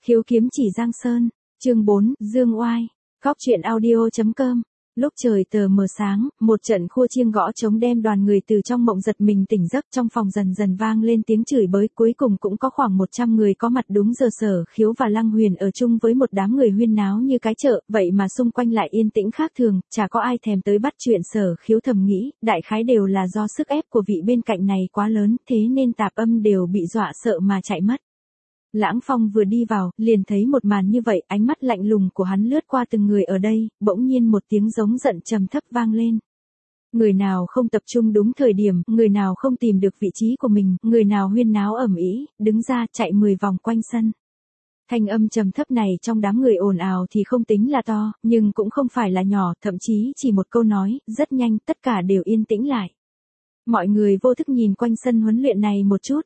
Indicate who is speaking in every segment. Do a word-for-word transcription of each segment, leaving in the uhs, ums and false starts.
Speaker 1: Khiếu kiếm chỉ Giang Sơn, chương bốn, Dương Oai, Góc truyện audio chấm com. Lúc trời tờ mờ sáng, một trận khua chiêng gõ trống đem đoàn người từ trong mộng giật mình tỉnh giấc, trong phòng dần dần vang lên tiếng chửi bới, cuối cùng cũng có khoảng một trăm người có mặt đúng giờ. Sở Khiếu và Lăng Huyền ở chung với một đám người huyên náo như cái chợ, vậy mà xung quanh lại yên tĩnh khác thường, chả có ai thèm tới bắt chuyện. Sở Khiếu thầm nghĩ, đại khái đều là do sức ép của vị bên cạnh này quá lớn, thế nên tạp âm đều bị dọa sợ mà chạy mất. Lãng Phong vừa đi vào, liền thấy một màn như vậy, ánh mắt lạnh lùng của hắn lướt qua từng người ở đây, bỗng nhiên một tiếng giống giận trầm thấp vang lên. Người nào không tập trung đúng thời điểm, người nào không tìm được vị trí của mình, người nào huyên náo ầm ĩ, đứng ra chạy mười vòng quanh sân. Thanh âm trầm thấp này trong đám người ồn ào thì không tính là to, nhưng cũng không phải là nhỏ, thậm chí chỉ một câu nói, rất nhanh tất cả đều yên tĩnh lại. Mọi người vô thức nhìn quanh sân huấn luyện này một chút.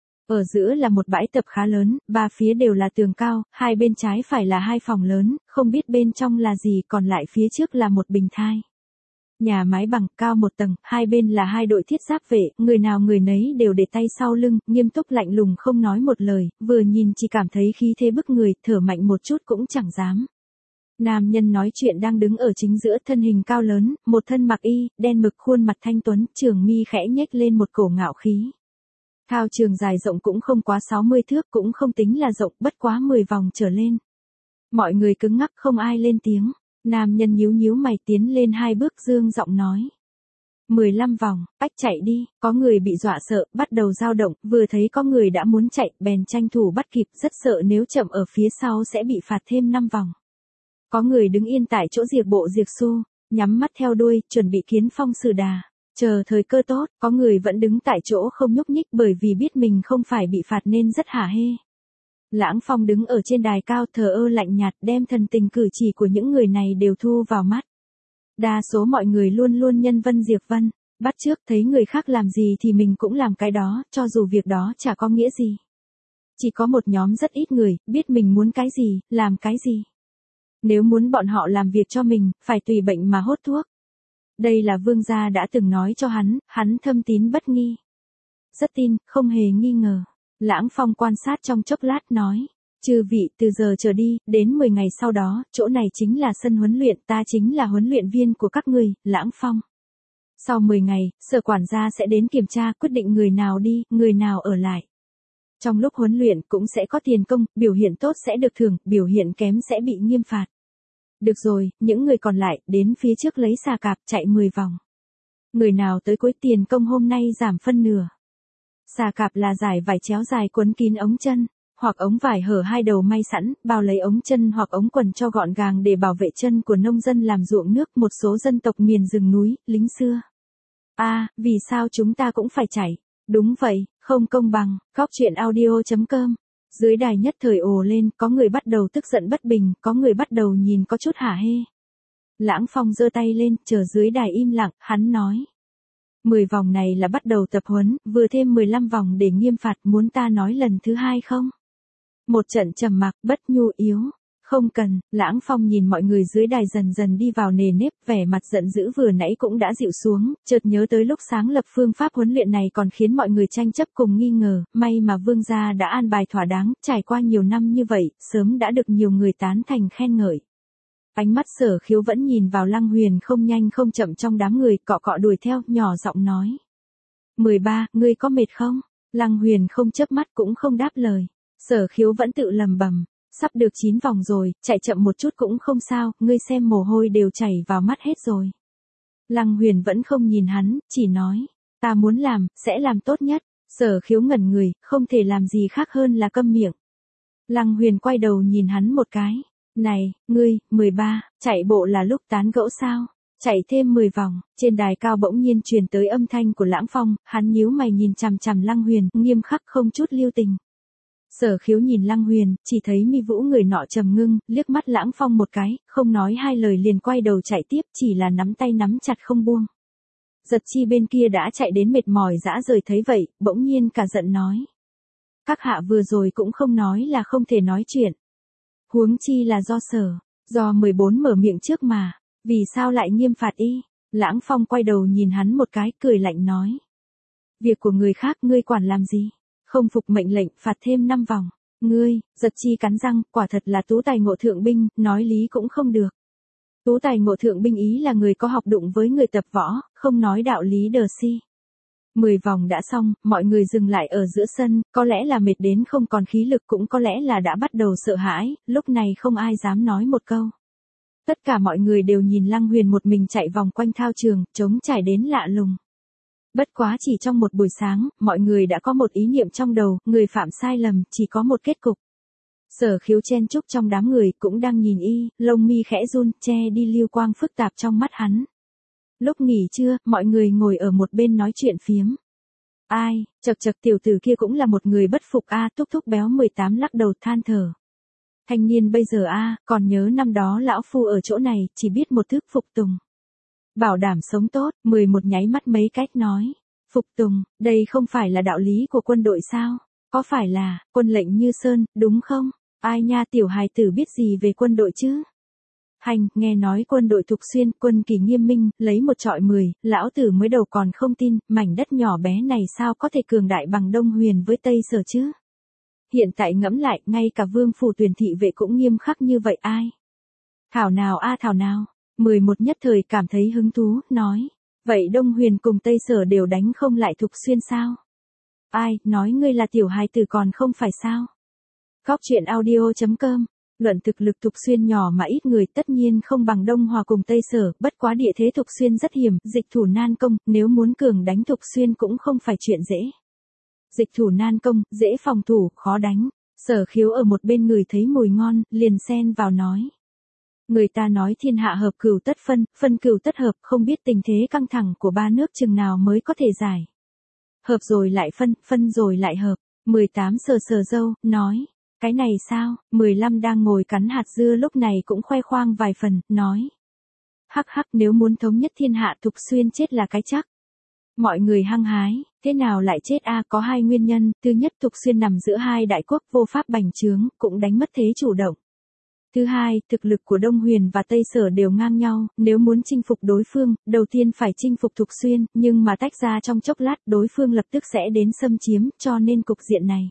Speaker 1: Ở giữa là một bãi tập khá lớn, ba phía đều là tường cao, hai bên trái phải là hai phòng lớn, không biết bên trong là gì, còn lại phía trước là một bình thai. Nhà mái bằng, cao một tầng, hai bên là hai đội thiết giáp vệ, người nào người nấy đều để tay sau lưng, nghiêm túc lạnh lùng không nói một lời, vừa nhìn chỉ cảm thấy khí thế bức người, thở mạnh một chút cũng chẳng dám. Nam nhân nói chuyện đang đứng ở chính giữa, thân hình cao lớn, một thân mặc y, đen mực, khuôn mặt thanh tuấn, trường mi khẽ nhếch lên một cổ ngạo khí. Thao trường dài rộng cũng không quá sáu mươi thước, cũng không tính là rộng, bất quá mười vòng trở lên. Mọi người cứng ngắc không ai lên tiếng. Nam nhân nhíu nhíu mày tiến lên hai bước, dương giọng nói. mười lăm vòng, ách chạy đi, có người bị dọa sợ, bắt đầu dao động, vừa thấy có người đã muốn chạy, bèn tranh thủ bắt kịp, rất sợ nếu chậm ở phía sau sẽ bị phạt thêm năm vòng. Có người đứng yên tại chỗ diệt bộ diệt xu, nhắm mắt theo đuôi, chuẩn bị kiến phong xử đà. Chờ thời cơ tốt, có người vẫn đứng tại chỗ không nhúc nhích bởi vì biết mình không phải bị phạt nên rất hả hê. Lãng Phong đứng ở trên đài cao thờ ơ lạnh nhạt, đem thần tình cử chỉ của những người này đều thu vào mắt. Đa số mọi người luôn luôn nhân vân diệt vân, bắt chước, thấy người khác làm gì thì mình cũng làm cái đó, cho dù việc đó chả có nghĩa gì. Chỉ có một nhóm rất ít người, biết mình muốn cái gì, làm cái gì. Nếu muốn bọn họ làm việc cho mình, phải tùy bệnh mà hốt thuốc. Đây là vương gia đã từng nói cho hắn, hắn thâm tín bất nghi. Rất tin, không hề nghi ngờ. Lãng Phong quan sát trong chốc lát nói. Chư vị, từ giờ trở đi, đến mười ngày sau đó, chỗ này chính là sân huấn luyện, ta chính là huấn luyện viên của các người, Lãng Phong. Sau mười ngày, sở quản gia sẽ đến kiểm tra, quyết định người nào đi, người nào ở lại. Trong lúc huấn luyện cũng sẽ có tiền công, biểu hiện tốt sẽ được thưởng, biểu hiện kém sẽ bị nghiêm phạt. Được rồi, những người còn lại, đến phía trước lấy xà cạp, chạy mười vòng. Người nào tới cuối tiền công hôm nay giảm phân nửa. Xà cạp là dải vải chéo dài quấn kín ống chân, hoặc ống vải hở hai đầu may sẵn, bao lấy ống chân hoặc ống quần cho gọn gàng để bảo vệ chân của nông dân làm ruộng nước, một số dân tộc miền rừng núi, lính xưa. A, à, vì sao chúng ta cũng phải chạy? Đúng vậy, không công bằng. Góc truyện audio chấm com. Dưới đài nhất thời ồ lên, có người bắt đầu tức giận bất bình, có người bắt đầu nhìn có chút hả hê. Lãng Phong giơ tay lên, chờ dưới đài im lặng, hắn nói. mười vòng này là bắt đầu tập huấn, vừa thêm mười lăm vòng để nghiêm phạt, muốn ta nói lần thứ hai không? Một trận trầm mặc, bất nhu yếu. Không cần. Lãng Phong nhìn mọi người dưới đài dần dần đi vào nề nếp, vẻ mặt giận dữ vừa nãy cũng đã dịu xuống, chợt nhớ tới lúc sáng lập phương pháp huấn luyện này còn khiến mọi người tranh chấp cùng nghi ngờ, may mà vương gia đã an bài thỏa đáng, trải qua nhiều năm như vậy, sớm đã được nhiều người tán thành khen ngợi. Ánh mắt Sở Khiếu vẫn nhìn vào Lăng Huyền không nhanh không chậm trong đám người, cọ cọ đuổi theo, nhỏ giọng nói. mười ba, ngươi có mệt không? Lăng Huyền không chớp mắt cũng không đáp lời. Sở Khiếu vẫn tự lầm bầm. Sắp được chín vòng rồi, chạy chậm một chút cũng không sao, ngươi xem mồ hôi đều chảy vào mắt hết rồi. Lăng Huyền vẫn không nhìn hắn, chỉ nói, ta muốn làm, sẽ làm tốt nhất. Sở Khiếu ngẩn người, không thể làm gì khác hơn là câm miệng. Lăng Huyền quay đầu nhìn hắn một cái, này, ngươi, mười ba, chạy bộ là lúc tán gẫu sao? Chạy thêm mười vòng, trên đài cao bỗng nhiên truyền tới âm thanh của Lãng Phong, hắn nhíu mày nhìn chằm chằm Lăng Huyền, nghiêm khắc không chút lưu tình. Sở Khiếu nhìn Lăng Huyền, chỉ thấy mi vũ người nọ trầm ngưng, liếc mắt Lãng Phong một cái, không nói hai lời liền quay đầu chạy tiếp, chỉ là nắm tay nắm chặt không buông. Giật Chi bên kia đã chạy đến mệt mỏi dã rời thấy vậy, bỗng nhiên cả giận nói. Các hạ vừa rồi cũng không nói là không thể nói chuyện. Huống chi là do sở, do mười bốn mở miệng trước mà, vì sao lại nghiêm phạt y? Lãng Phong quay đầu nhìn hắn một cái, cười lạnh nói. Việc của người khác ngươi quản làm gì? Không phục mệnh lệnh, phạt thêm năm vòng. ngươi, giật chi cắn răng, quả thật là tú tài ngộ thượng binh, nói lý cũng không được. Tú tài ngộ thượng binh ý là người có học đụng với người tập võ, không nói đạo lý đờ si. Mười vòng đã xong, mọi người dừng lại ở giữa sân, có lẽ là mệt đến không còn khí lực cũng có lẽ là đã bắt đầu sợ hãi, lúc này không ai dám nói một câu. Tất cả mọi người đều nhìn Lăng Huyền một mình chạy vòng quanh thao trường, trống trải đến lạ lùng. Bất quá chỉ trong một buổi sáng, mọi người đã có một ý niệm trong đầu, người phạm sai lầm, chỉ có một kết cục. Sở Khiếu chen chúc trong đám người cũng đang nhìn y, lông mi khẽ run, che đi lưu quang phức tạp trong mắt hắn. Lúc nghỉ trưa, mọi người ngồi ở một bên nói chuyện phiếm. Ai, chật chật tiểu tử kia cũng là một người bất phục a, Thúc Thúc béo mười tám lắc đầu than thở. Thanh niên bây giờ a, còn nhớ năm đó lão phu ở chỗ này, chỉ biết một thức phục tùng. Bảo đảm sống tốt, mười một nháy mắt mấy cách nói. Phục tùng, đây không phải là đạo lý của quân đội sao? Có phải là, quân lệnh như sơn, đúng không? Ai nha tiểu hài tử biết gì về quân đội chứ? Hành, nghe nói quân đội Thục Xuyên, quân kỳ nghiêm minh, lấy một trọi mười, lão tử mới đầu còn không tin, mảnh đất nhỏ bé này sao có thể cường đại bằng Đông Huyền với Tây Sở chứ? Hiện tại ngẫm lại, ngay cả vương phủ tuyển thị vệ cũng nghiêm khắc như vậy ai? Thảo nào a thảo nào, mười một nhất thời cảm thấy hứng thú, nói, vậy Đông Huyền cùng Tây Sở đều đánh không lại Thục Xuyên sao? Ai, nói ngươi là tiểu hài tử còn không phải sao? Góc truyện audio chấm com. Luận thực lực Thục Xuyên nhỏ mà ít người tất nhiên không bằng Đông Hòa cùng Tây Sở, bất quá địa thế Thục Xuyên rất hiểm, dịch thủ nan công, nếu muốn cường đánh Thục Xuyên cũng không phải chuyện dễ. Dịch thủ nan công, dễ phòng thủ, khó đánh. Sở Khiếu ở một bên người thấy mùi ngon, liền xen vào nói. Người ta nói thiên hạ hợp cửu tất phân, phân cửu tất hợp, không biết tình thế căng thẳng của ba nước chừng nào mới có thể giải. Hợp rồi lại phân, phân rồi lại hợp. mười tám sờ sờ râu, nói. Cái này sao, mười lăm đang ngồi cắn hạt dưa lúc này cũng khoe khoang vài phần, nói. Hắc hắc nếu muốn thống nhất thiên hạ Thục Xuyên chết là cái chắc. Mọi người hăng hái, thế nào lại chết a có hai nguyên nhân, thứ nhất Thục Xuyên nằm giữa hai đại quốc vô pháp bành trướng, cũng đánh mất thế chủ động. Thứ hai, thực lực của Đông Huyền và Tây Sở đều ngang nhau, nếu muốn chinh phục đối phương, đầu tiên phải chinh phục Thục Xuyên, nhưng mà tách ra trong chốc lát đối phương lập tức sẽ đến xâm chiếm, cho nên cục diện này.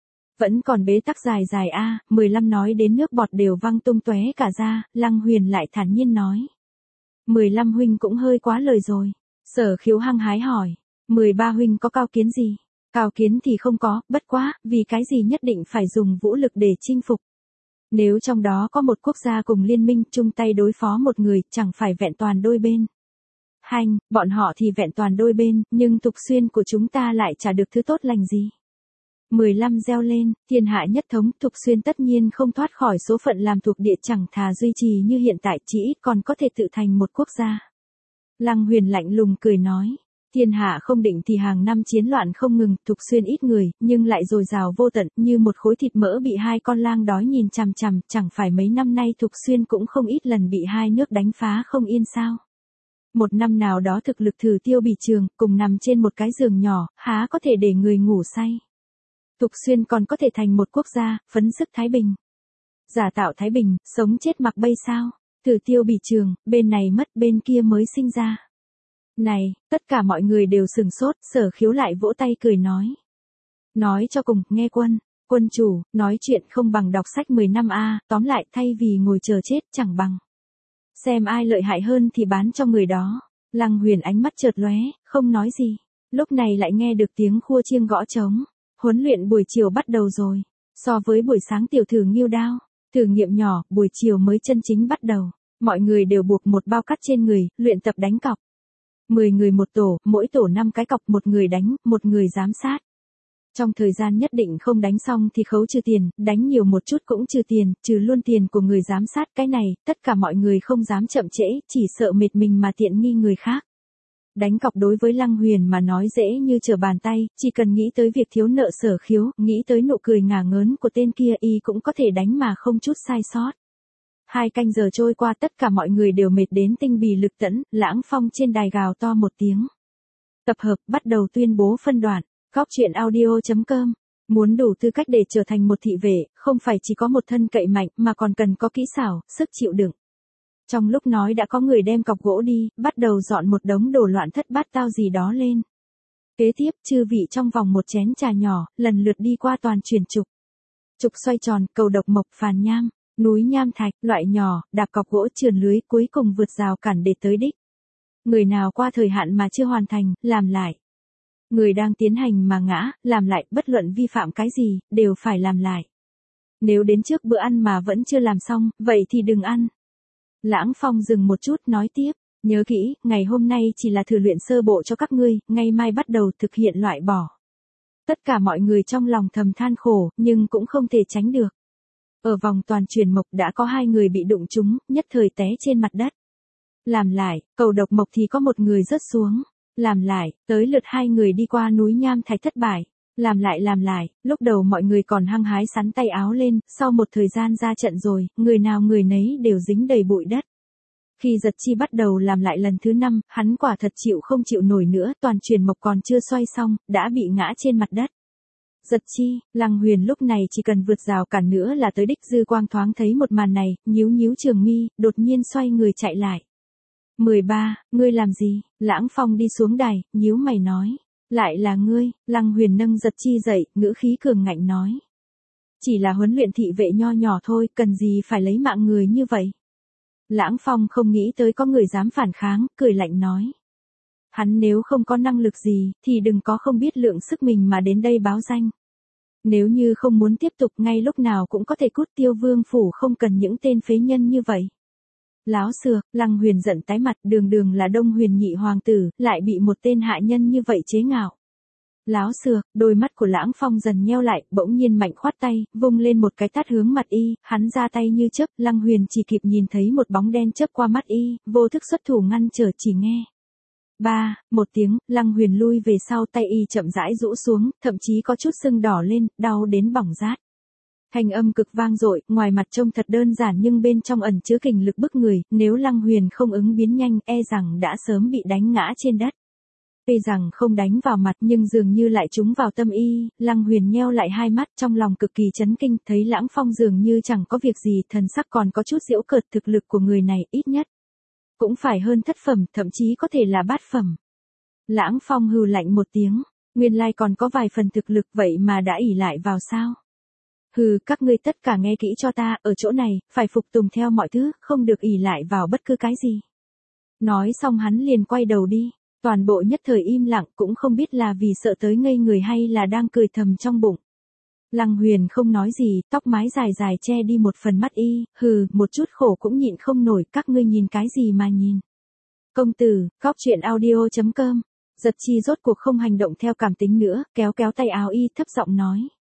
Speaker 1: Vẫn còn bế tắc dài dài a, mười lăm nói đến nước bọt đều văng tung tóe cả ra, Lăng Huyền lại thản nhiên nói. mười lăm huynh cũng hơi quá lời rồi. Sở Khiếu hăng hái hỏi, mười ba huynh có cao kiến gì? Cao kiến thì không có, bất quá, vì cái gì nhất định phải dùng vũ lực để chinh phục. Nếu trong đó có một quốc gia cùng liên minh chung tay đối phó một người, chẳng phải vẹn toàn đôi bên. Hành, bọn họ thì vẹn toàn đôi bên, nhưng Thục Xuyên của chúng ta lại chả được thứ tốt lành gì. mười lăm reo lên, thiên hạ nhất thống, Thục Xuyên tất nhiên không thoát khỏi số phận làm thuộc địa chẳng thà duy trì như hiện tại chỉ ít còn có thể tự thành một quốc gia. Lăng Huyền lạnh lùng cười nói, thiên hạ không định thì hàng năm chiến loạn không ngừng, Thục Xuyên ít người, nhưng lại dồi dào vô tận, như một khối thịt mỡ bị hai con lang đói nhìn chằm chằm, chẳng phải mấy năm nay Thục Xuyên cũng không ít lần bị hai nước đánh phá không yên sao. Một năm nào đó thực lực Thử Tiêu Bỉ Trường, cùng nằm trên một cái giường nhỏ, há có thể để người ngủ say. Thục Xuyên còn có thể thành một quốc gia, phấn sức Thái Bình. Giả tạo Thái Bình, sống chết mặc bay sao? Thử Tiêu Bỉ Trường, bên này mất bên kia mới sinh ra. Này, tất cả mọi người đều sừng sốt, Sở Khiếu lại vỗ tay cười nói. Nói cho cùng, nghe quân, quân chủ, nói chuyện không bằng đọc sách mười năm a, tóm lại thay vì ngồi chờ chết chẳng bằng. Xem ai lợi hại hơn thì bán cho người đó. Lăng Huyền ánh mắt chợt lóe, không nói gì. Lúc này lại nghe được tiếng khua chiêng gõ trống. Huấn luyện buổi chiều bắt đầu rồi. So với buổi sáng tiểu thử nghiêu đao, thử nghiệm nhỏ, buổi chiều mới chân chính bắt đầu. Mọi người đều buộc một bao cắt trên người, luyện tập đánh cọc. mười người một tổ, mỗi tổ năm cái cọc, một người đánh, một người giám sát. Trong thời gian nhất định không đánh xong thì khấu trừ tiền, đánh nhiều một chút cũng trừ tiền, trừ luôn tiền của người giám sát. Cái này, tất cả mọi người không dám chậm trễ, chỉ sợ mệt mình mà tiện nghi người khác. Đánh cọc đối với Lăng Huyền mà nói dễ như trở bàn tay, chỉ cần nghĩ tới việc thiếu nợ Sở Khiếu, nghĩ tới nụ cười ngả ngớn của tên kia y cũng có thể đánh mà không chút sai sót. Hai canh giờ trôi qua tất cả mọi người đều mệt đến tinh bì lực tẫn, Lãng Phong trên đài gào to một tiếng. Tập hợp, bắt đầu tuyên bố phân đoạn. Góc truyện audio chấm com. Muốn đủ tư cách để trở thành một thị vệ, không phải chỉ có một thân cậy mạnh mà còn cần có kỹ xảo, sức chịu đựng. Trong lúc nói đã có người đem cọc gỗ đi, bắt đầu dọn một đống đồ loạn thất bát tao gì đó lên. Kế tiếp, chư vị trong vòng một chén trà nhỏ, lần lượt đi qua toàn truyền trục. trục xoay tròn, cầu độc mộc, phàn nham, núi nham thạch, loại nhỏ, đạp cọc gỗ, trườn lưới, cuối cùng vượt rào cản để tới đích. Người nào qua thời hạn mà chưa hoàn thành, làm lại. Người đang tiến hành mà ngã, làm lại, bất luận vi phạm cái gì, đều phải làm lại. Nếu đến trước bữa ăn mà vẫn chưa làm xong, vậy thì đừng ăn. Lãng Phong dừng một chút nói tiếp, nhớ kỹ, ngày hôm nay chỉ là thử luyện sơ bộ cho các ngươi, ngày mai bắt đầu thực hiện loại bỏ. Tất cả mọi người trong lòng thầm than khổ, nhưng cũng không thể tránh được. Ở vòng toàn truyền mộc đã có hai người bị đụng trúng, nhất thời té trên mặt đất. Làm lại, cầu độc mộc thì có một người rớt xuống. Làm lại, tới lượt hai người đi qua núi nham thạch thất bại. Làm lại làm lại, lúc đầu mọi người còn hăng hái sắn tay áo lên, sau một thời gian ra trận rồi, người nào người nấy đều dính đầy bụi đất. Khi Giật Chi bắt đầu làm lại lần thứ năm, hắn quả thật chịu không chịu nổi nữa, toàn truyền mộc còn chưa xoay xong, đã bị ngã trên mặt đất. Giật Chi, Lăng Huyền lúc này chỉ cần vượt rào cản nữa là tới đích. Dư Quang thoáng thấy một màn này, nhíu nhíu trường mi, đột nhiên xoay người chạy lại. mười ba, ngươi làm gì? Lãng Phong đi xuống đài, nhíu mày nói. Lại là ngươi, Lăng Huyền nâng Giật Chi dậy, ngữ khí cường ngạnh nói. Chỉ là huấn luyện thị vệ nho nhỏ thôi, cần gì phải lấy mạng người như vậy? Lãng Phong không nghĩ tới có người dám phản kháng, cười lạnh nói. Hắn nếu không có năng lực gì, thì đừng có không biết lượng sức mình mà đến đây báo danh. Nếu như không muốn tiếp tục ngay lúc nào cũng có thể cút Tiêu Vương phủ, không cần những tên phế nhân như vậy. Láo xược, Lăng Huyền giận tái mặt, đường đường là Đông Huyền nhị hoàng tử, lại bị một tên hạ nhân như vậy chế ngạo. Láo xược, đôi mắt của Lãng Phong dần nheo lại, bỗng nhiên mạnh khoát tay, vung lên một cái tát hướng mặt y, hắn ra tay như chớp, Lăng Huyền chỉ kịp nhìn thấy một bóng đen chớp qua mắt y, vô thức xuất thủ ngăn trở, chỉ nghe. Ba, một tiếng, Lăng Huyền lui về sau, tay y chậm rãi rũ xuống, thậm chí có chút sưng đỏ lên, đau đến bỏng rát. Thanh âm cực vang dội, ngoài mặt trông thật đơn giản nhưng bên trong ẩn chứa kình lực bức người, nếu Lăng Huyền không ứng biến nhanh, e rằng đã sớm bị đánh ngã trên đất. Tuy rằng không đánh vào mặt nhưng dường như lại trúng vào tâm y, Lăng Huyền nheo lại hai mắt, trong lòng cực kỳ chấn kinh, thấy Lãng Phong dường như chẳng có việc gì, thần sắc còn có chút giễu cợt, thực lực của người này ít nhất cũng phải hơn thất phẩm, thậm chí có thể là bát phẩm. Lãng Phong hừ lạnh một tiếng, nguyên lai còn có vài phần thực lực, vậy mà đã ỷ lại vào sao? Hừ, các ngươi tất cả nghe kỹ cho ta, ở chỗ này, phải phục tùng theo mọi thứ, không được ỷ lại vào bất cứ cái gì. Nói xong hắn liền quay đầu đi, toàn bộ nhất thời im lặng, cũng không biết là vì sợ tới ngây người hay là đang cười thầm trong bụng. Lăng Huyền không nói gì, tóc mái dài dài che đi một phần mắt y, hừ, một chút khổ cũng nhịn không nổi, các ngươi nhìn cái gì mà nhìn. Công tử, cóc truyện audio chấm com. Giật Chi rốt cuộc không hành động theo cảm tính nữa, kéo kéo tay áo y, thấp giọng nói.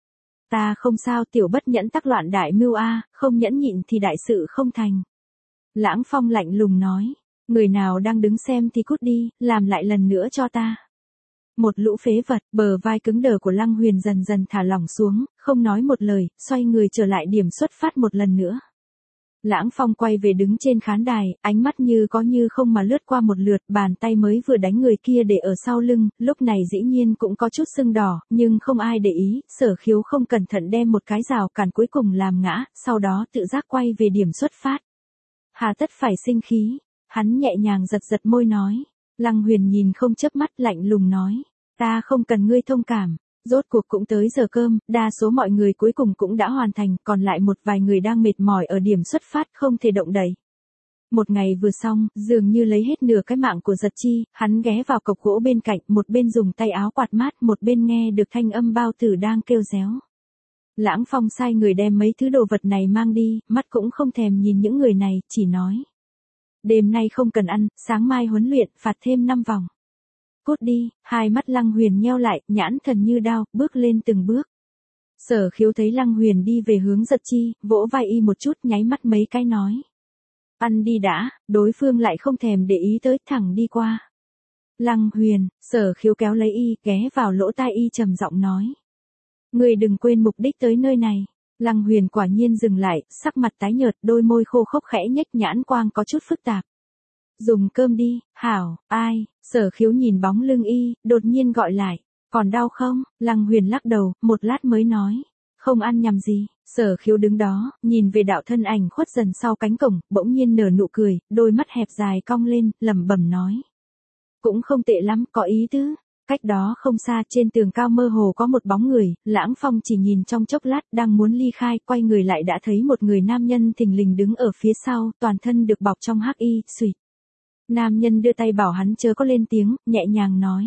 Speaker 1: Ta không sao, tiểu bất nhẫn tắc loạn đại mưu a, không nhẫn nhịn thì đại sự không thành. Lãng Phong lạnh lùng nói, người nào đang đứng xem thì cút đi, làm lại lần nữa cho ta. Một lũ phế vật, bờ vai cứng đờ của Lăng Huyền dần dần thả lỏng xuống, không nói một lời, xoay người trở lại điểm xuất phát một lần nữa. Lãng Phong quay về đứng trên khán đài, ánh mắt như có như không mà lướt qua một lượt, bàn tay mới vừa đánh người kia để ở sau lưng, lúc này dĩ nhiên cũng có chút sưng đỏ, nhưng không ai để ý, Sở Khiếu không cẩn thận đem một cái rào cản cuối cùng làm ngã, sau đó tự giác quay về điểm xuất phát. Hà tất phải sinh khí, hắn nhẹ nhàng giật giật môi nói. Lăng Huyền nhìn không chớp mắt, lạnh lùng nói, ta không cần ngươi thông cảm. Rốt cuộc cũng tới giờ cơm, đa số mọi người cuối cùng cũng đã hoàn thành, còn lại một vài người đang mệt mỏi ở điểm xuất phát không thể động đậy. Một ngày vừa xong, dường như lấy hết nửa cái mạng của Giật Chi, hắn ghé vào cọc gỗ bên cạnh, một bên dùng tay áo quạt mát, một bên nghe được thanh âm bao tử đang kêu réo. Lãng Phong sai người đem mấy thứ đồ vật này mang đi, mắt cũng không thèm nhìn những người này, chỉ nói. Đêm nay không cần ăn, sáng mai huấn luyện, phạt thêm năm vòng. Cút đi, hai mắt Lăng Huyền nheo lại, nhãn thần như đao, bước lên từng bước. Sở Khiếu thấy Lăng Huyền đi về hướng Giật Chi, vỗ vai y một chút, nháy mắt mấy cái nói. Ăn đi đã, đối phương lại không thèm để ý tới, thẳng đi qua. Lăng Huyền, Sở Khiếu kéo lấy y, ghé vào lỗ tai y trầm giọng nói. Người đừng quên mục đích tới nơi này. Lăng Huyền quả nhiên dừng lại, sắc mặt tái nhợt, đôi môi khô khốc khẽ nhếch, nhãn quang có chút phức tạp. Dùng cơm đi, hảo, ai, Sở Khiếu nhìn bóng lưng y, đột nhiên gọi lại, còn đau không? Lăng Huyền lắc đầu, một lát mới nói, không ăn nhầm gì. Sở Khiếu đứng đó, nhìn về đạo thân ảnh khuất dần sau cánh cổng, bỗng nhiên nở nụ cười, đôi mắt hẹp dài cong lên, lẩm bẩm nói. Cũng không tệ lắm, có ý tứ. Cách đó không xa trên tường cao mơ hồ có một bóng người, Lãng Phong chỉ nhìn trong chốc lát đang muốn ly khai, quay người lại đã thấy một người nam nhân thình lình đứng ở phía sau, toàn thân được bọc trong hắc y, xùyt. Nam nhân đưa tay bảo hắn chớ có lên tiếng, nhẹ nhàng nói.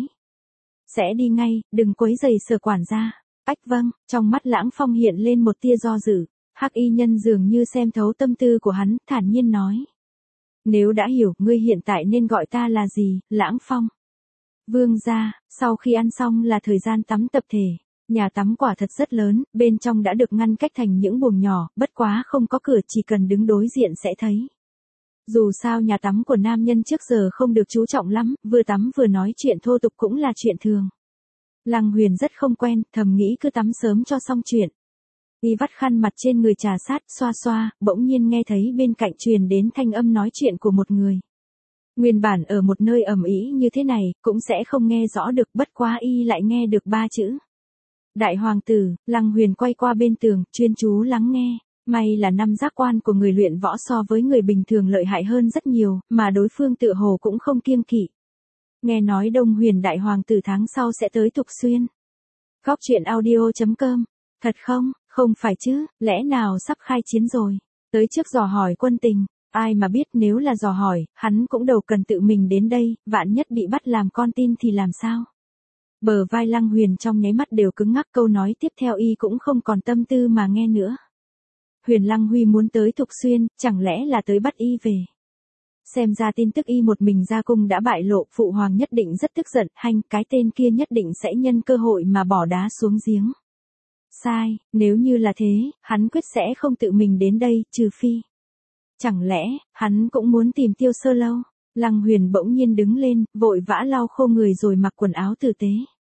Speaker 1: Sẽ đi ngay, đừng quấy rầy Sở quản gia. Ách vâng, trong mắt Lãng Phong hiện lên một tia do dự. Hắc y nhân dường như xem thấu tâm tư của hắn, thản nhiên nói. Nếu đã hiểu, ngươi hiện tại nên gọi ta là gì, Lãng Phong. Vương gia, sau khi ăn xong là thời gian tắm tập thể. Nhà tắm quả thật rất lớn, bên trong đã được ngăn cách thành những buồng nhỏ, bất quá không có cửa, chỉ cần đứng đối diện sẽ thấy. Dù sao nhà tắm của nam nhân trước giờ không được chú trọng lắm, vừa tắm vừa nói chuyện thô tục cũng là chuyện thường. Lăng Huyền rất không quen, thầm nghĩ cứ tắm sớm cho xong chuyện. Y vắt khăn mặt trên người trà sát, xoa xoa, bỗng nhiên nghe thấy bên cạnh truyền đến thanh âm nói chuyện của một người. Nguyên bản ở một nơi ầm ĩ như thế này, cũng sẽ không nghe rõ được, bất quá y lại nghe được ba chữ. Đại hoàng tử. Lăng Huyền quay qua bên tường, chuyên chú lắng nghe. May là năm giác quan của người luyện võ so với người bình thường lợi hại hơn rất nhiều, mà đối phương tựa hồ cũng không kiêng kỵ. Nghe nói Đông Huyền đại hoàng tử tháng sau sẽ tới Thục Xuyên. Góc truyện audio chấm com. Thật không? Không phải chứ, lẽ nào sắp khai chiến rồi? Tới trước dò hỏi quân tình, ai mà biết nếu là dò hỏi, hắn cũng đâu cần tự mình đến đây, vạn nhất bị bắt làm con tin thì làm sao? Bờ vai Lăng Huyền trong nháy mắt đều cứng ngắc, câu nói tiếp theo y cũng không còn tâm tư mà nghe nữa. Huyền Lăng Huy muốn tới Thục Xuyên, chẳng lẽ là tới bắt y về? Xem ra tin tức y một mình ra cung đã bại lộ, phụ hoàng nhất định rất tức giận, hanh, cái tên kia nhất định sẽ nhân cơ hội mà bỏ đá xuống giếng. Sai, nếu như là thế, hắn quyết sẽ không tự mình đến đây, trừ phi. Chẳng lẽ, hắn cũng muốn tìm Tiêu Sơ Lâu? Lăng Huyền bỗng nhiên đứng lên, vội vã lau khô người rồi mặc quần áo tử tế.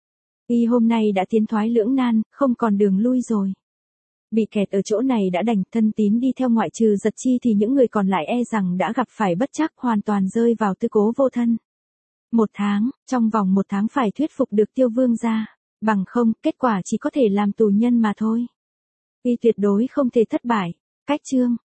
Speaker 1: Y hôm nay đã tiến thoái lưỡng nan, không còn đường lui rồi. Bị kẹt ở chỗ này đã đành, thân tín đi theo ngoại trừ Giật Chi thì những người còn lại e rằng đã gặp phải bất trắc, hoàn toàn rơi vào tư cố vô thân. Một tháng, trong vòng một tháng phải thuyết phục được Tiêu Vương gia, bằng không, kết quả chỉ có thể làm tù nhân mà thôi. Y tuyệt đối không thể thất bại. Cách chương